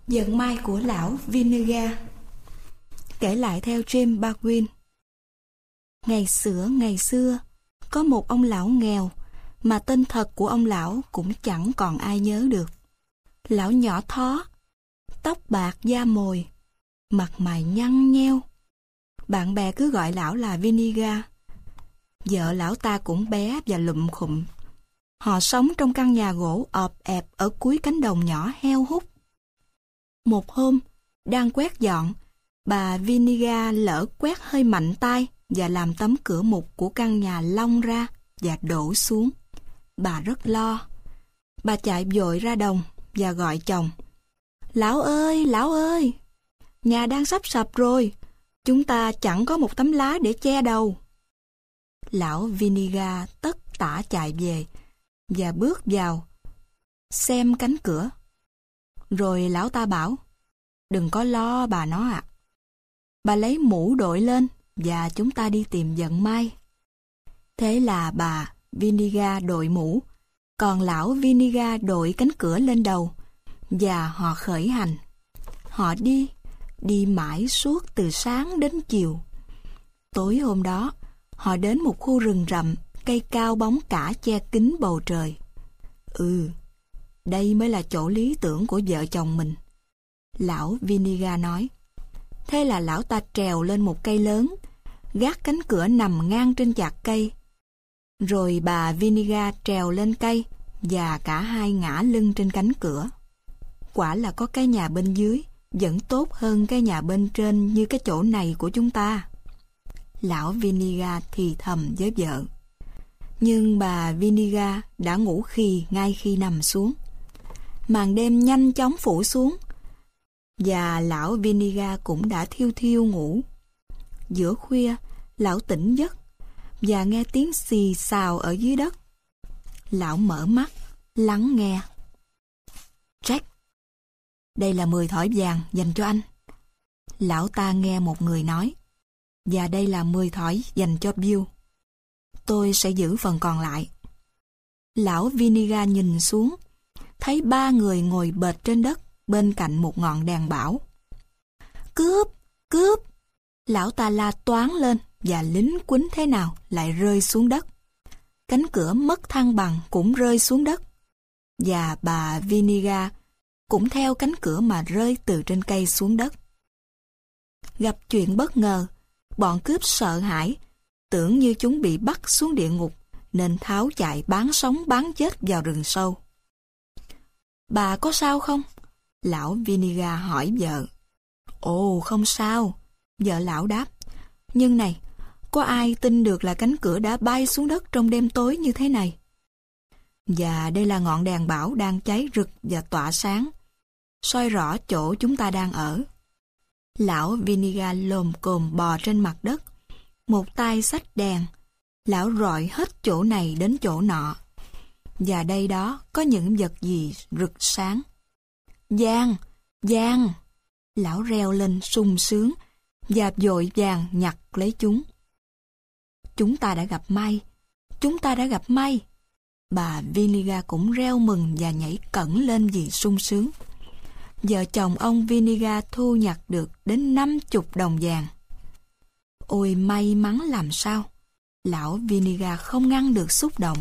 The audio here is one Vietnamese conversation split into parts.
Giận mai của lão Vinegar. Kể lại theo James Baldwin. Ngày xưa, có một ông lão nghèo mà tên thật của ông lão cũng chẳng còn ai nhớ được. Lão nhỏ thó, tóc bạc da mồi, mặt mày nhăn nheo. Bạn bè cứ gọi lão là Vinegar. Vợ lão ta cũng bé và lụm khụm. Họ sống trong căn nhà gỗ ọp ẹp ở cuối cánh đồng nhỏ heo hút. Một hôm, đang quét dọn, bà Vinegar lỡ quét hơi mạnh tay và làm tấm cửa mục của căn nhà lông ra và đổ xuống. Bà rất lo. Bà chạy vội ra đồng và gọi chồng. Lão ơi, nhà đang sắp sập rồi, chúng ta chẳng có một tấm lá để che đầu. Lão Vinegar tất tả chạy về và bước vào xem cánh cửa. Rồi lão ta bảo, đừng có lo bà nó ạ. Bà lấy mũ đội lên và chúng ta đi tìm Giận mai. Thế là bà Vinegar đội mũ, còn lão Vinegar đội cánh cửa lên đầu, và họ khởi hành. Họ đi mãi suốt từ sáng đến chiều. Tối hôm đó, họ đến một khu rừng rậm, cây cao bóng cả che kín bầu trời. Đây mới là chỗ lý tưởng của vợ chồng mình, lão Vinegar nói. Thế là lão ta trèo lên một cây lớn, gác cánh cửa nằm ngang trên chạc cây. Rồi bà Vinegar trèo lên cây và cả hai ngã lưng trên cánh cửa. Quả là có cái nhà bên dưới vẫn tốt hơn cái nhà bên trên như cái chỗ này của chúng ta. Lão Vinegar thì thầm với vợ. Nhưng bà Vinegar đã ngủ khì ngay khi nằm xuống. Màn đêm nhanh chóng phủ xuống, và lão Vinegar cũng đã thiêu thiêu ngủ. Giữa khuya, lão tỉnh giấc và nghe tiếng xì xào ở dưới đất. Lão mở mắt, lắng nghe. Jack, đây là 10 thỏi vàng dành cho anh. Lão ta nghe một người nói. Và đây là 10 thỏi dành cho Bill. Tôi sẽ giữ phần còn lại. Lão Vinegar nhìn xuống, thấy 3 người ngồi bệt trên đất bên cạnh một ngọn đèn bão. Cướp! Cướp! Lão ta la toáng lên và lính quýnh thế nào lại rơi xuống đất. Cánh cửa mất thăng bằng cũng rơi xuống đất. Và bà Vinegar cũng theo cánh cửa mà rơi từ trên cây xuống đất. Gặp chuyện bất ngờ, bọn cướp sợ hãi, tưởng như chúng bị bắt xuống địa ngục, nên tháo chạy bán sống bán chết vào rừng sâu. Bà có sao không? Lão Vinegar hỏi vợ. Ồ, không sao, vợ lão đáp. Nhưng này, có ai tin được là cánh cửa đã bay xuống đất trong đêm tối như thế này? Và đây là ngọn đèn bão đang cháy rực và tỏa sáng, soi rõ chỗ chúng ta đang ở. Lão Vinegar lồm cồm bò trên mặt đất, một tay xách đèn. Lão rọi hết chỗ này đến chỗ nọ. Và đây đó có những vật gì rực sáng. Vàng! Vàng! Lão reo lên sung sướng và vội vàng nhặt lấy chúng. Chúng ta đã gặp may! Chúng ta đã gặp may! Bà Vinegar cũng reo mừng và nhảy cẫng lên vì sung sướng. Vợ chồng ông Vinegar thu nhặt được đến 50 đồng vàng. Ôi may mắn làm sao! Lão Vinegar không ngăn được xúc động.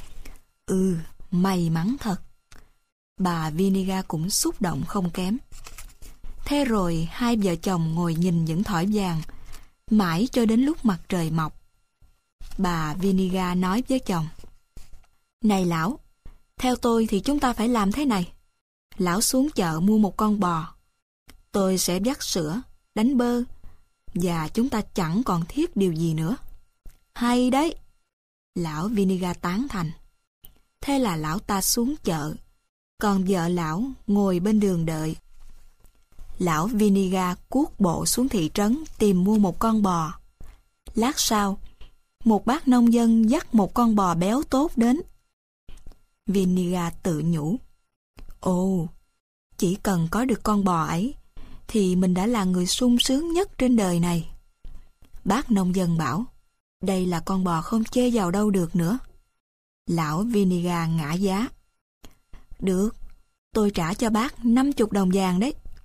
May mắn thật. Bà Vinegar cũng xúc động không kém. Thế rồi hai vợ chồng ngồi nhìn những thỏi vàng mãi cho đến lúc mặt trời mọc. Bà Vinegar nói với chồng. Này lão, theo tôi thì chúng ta phải làm thế này. Lão xuống chợ mua một con bò. Tôi sẽ vắt sữa, đánh bơ, và chúng ta chẳng còn thiết điều gì nữa. Hay đấy! Lão Vinegar tán thành. Thế là lão ta xuống chợ, còn vợ lão ngồi bên đường đợi. Lão Vinegar cuốc bộ xuống thị trấn tìm mua một con bò. Lát sau, một bác nông dân dắt một con bò béo tốt đến. Vinegar tự nhủ. Ồ, chỉ cần có được con bò ấy, thì mình đã là người sung sướng nhất trên đời này. Bác nông dân bảo, đây là con bò không chê vào đâu được nữa. Lão Vinegar ngã giá. Được, tôi trả cho bác 50 đồng vàng đấy.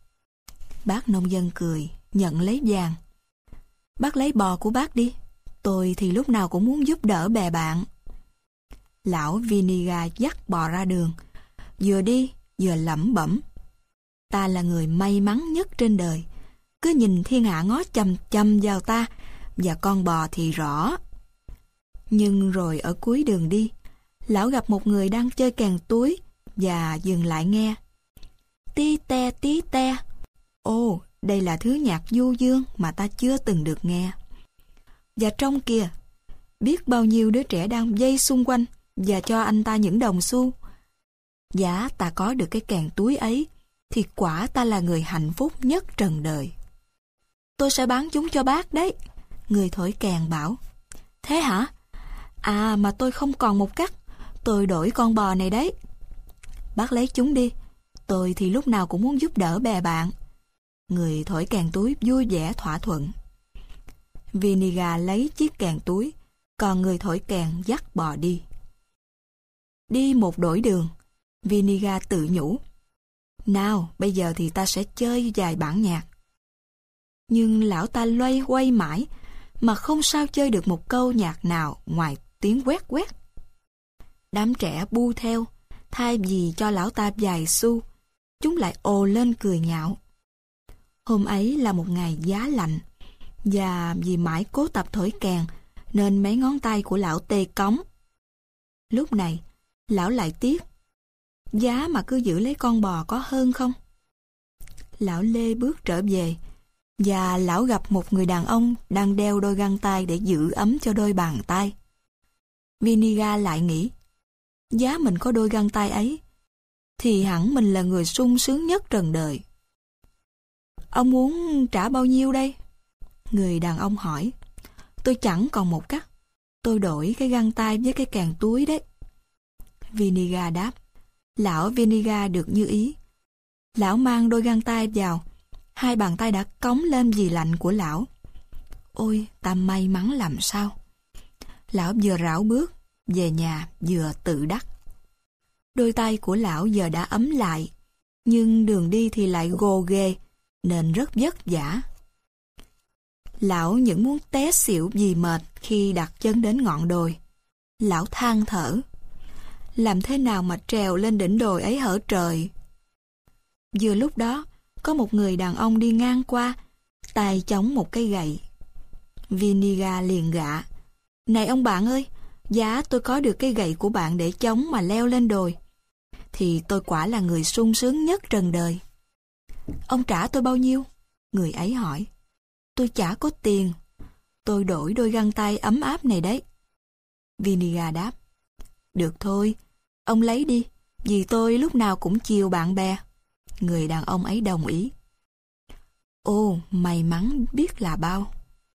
Bác nông dân cười, nhận lấy vàng. Bác lấy bò của bác đi, tôi thì lúc nào cũng muốn giúp đỡ bè bạn. Lão Viniga dắt bò ra đường, vừa đi vừa lẩm bẩm. Ta là người may mắn nhất trên đời, cứ nhìn thiên hạ ngó chằm chằm vào ta, và con bò thì rõ. Nhưng rồi ở cuối đường đi, lão gặp một người đang chơi kèn túi và dừng lại nghe. Tí te tí te. Ồ, đây là thứ nhạc du dương mà ta chưa từng được nghe. Và trong kia, biết bao nhiêu đứa trẻ đang vây xung quanh và cho anh ta những đồng xu. Giá ta có được cái kèn túi ấy, thì quả ta là người hạnh phúc nhất trần đời. Tôi sẽ bán chúng cho bác đấy, người thổi kèn bảo. Thế hả? À mà tôi không còn một cắt, tôi đổi con bò này đấy. Bác lấy chúng đi, tôi thì lúc nào cũng muốn giúp đỡ bè bạn. Người thổi kèn túi vui vẻ thỏa thuận. Viniga lấy chiếc kèn túi, còn người thổi kèn dắt bò đi. Đi một đổi đường, Viniga tự nhủ. Nào, bây giờ thì ta sẽ chơi vài bản nhạc. Nhưng lão ta loay hoay mãi, mà không sao chơi được một câu nhạc nào ngoài tiếng quét quét. Đám trẻ bu theo, thay vì cho lão ta vài xu, chúng lại ồ lên cười nhạo. Hôm ấy là một ngày giá lạnh, và vì mãi cố tập thổi kèn, nên mấy ngón tay của lão tê cống. Lúc này, lão lại tiếc. Giá mà cứ giữ lấy con bò có hơn không? Lão lê bước trở về, và lão gặp một người đàn ông đang đeo đôi găng tay để giữ ấm cho đôi bàn tay. Viniga lại nghĩ, giá mình có đôi găng tay ấy, thì hẳn mình là người sung sướng nhất trần đời. Ông muốn trả bao nhiêu đây? Người đàn ông hỏi. Tôi chẳng còn một cắt, tôi đổi cái găng tay với cái kèn túi đấy. Viniga đáp. Lão Viniga được như ý. Lão mang đôi găng tay vào, hai bàn tay đã cống lên vì lạnh của lão. Ôi, ta may mắn làm sao. Lão vừa rảo bước về nhà vừa tự đắc. Đôi tay của lão giờ đã ấm lại, nhưng đường đi thì lại gồ ghề, nên rất vất vả. Lão những muốn té xỉu vì mệt khi đặt chân đến ngọn đồi. Lão than thở. Làm thế nào mà trèo lên đỉnh đồi ấy hở trời? Vừa lúc đó, có một người đàn ông đi ngang qua, tay chống một cây gậy. Viniga liền gạ. Này ông bạn ơi, giá tôi có được cây gậy của bạn để chống mà leo lên đồi, thì tôi quả là người sung sướng nhất trần đời. Ông trả tôi bao nhiêu? Người ấy hỏi. Tôi chả có tiền. Tôi đổi đôi găng tay ấm áp này đấy. Viniga đáp. Được thôi, ông lấy đi, vì tôi lúc nào cũng chiều bạn bè. Người đàn ông ấy đồng ý. Ô, may mắn biết là bao.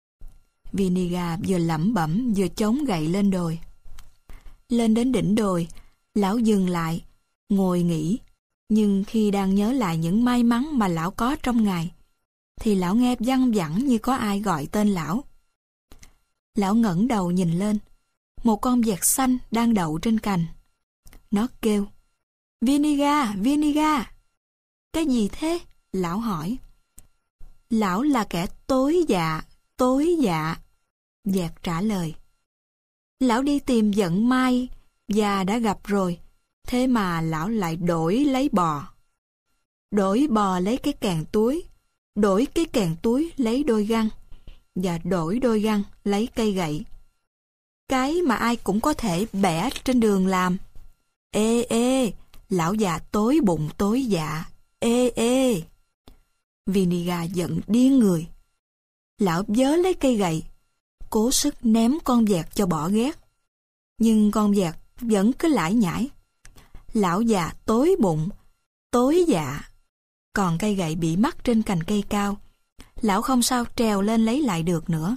Viniga vừa lẩm bẩm vừa chống gậy lên đồi. Lên đến đỉnh đồi, lão dừng lại, ngồi nghỉ. Nhưng khi đang nhớ lại những may mắn mà lão có trong ngày, thì lão nghe văng vẳng như có ai gọi tên lão. Lão ngẩng đầu nhìn lên. Một con vẹt xanh đang đậu trên cành. Nó kêu. Viniga, Viniga. Cái gì thế? Lão hỏi. Lão là kẻ tối dạ, tối dạ. Vẹt trả lời. Lão đi tìm vận may và đã gặp rồi. Thế mà lão lại đổi lấy bò. Đổi bò lấy cái kèn túi. Đổi cái kèn túi lấy đôi găng. Và đổi đôi găng lấy cây gậy. Cái mà ai cũng có thể bẻ trên đường làm. Ê ê, lão già tối bụng tối dạ. Ê ê. Viniga giận điên người. Lão vớ lấy cây gậy, cố sức ném con vẹt cho bỏ ghét. Nhưng con vẹt vẫn cứ lải nhải. Lão già tối bụng, tối dạ. Còn cây gậy bị mắc trên cành cây cao. Lão không sao trèo lên lấy lại được nữa.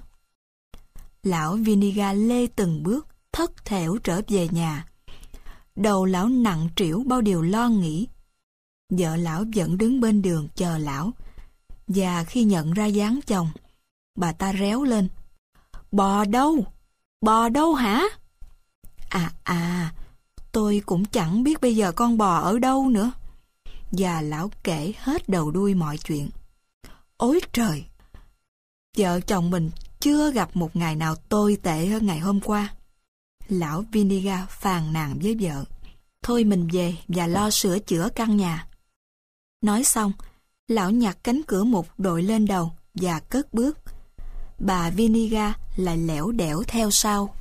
Lão Viniga lê từng bước, thất thểu trở về nhà. Đầu lão nặng trĩu bao điều lo nghĩ. Vợ lão vẫn đứng bên đường chờ lão. Và khi nhận ra dáng chồng, bà ta réo lên. Bò đâu? Bò đâu hả? Tôi cũng chẳng biết bây giờ con bò ở đâu nữa. Và lão kể hết đầu đuôi mọi chuyện. Ôi trời! Vợ chồng mình chưa gặp một ngày nào tồi tệ hơn ngày hôm qua. Lão Vinegar phàn nàn với vợ. Thôi mình về và lo sửa chữa căn nhà. Nói xong, lão nhặt cánh cửa mục đội lên đầu và cất bước. Bà Vinegar lại lẻo đẻo theo sau.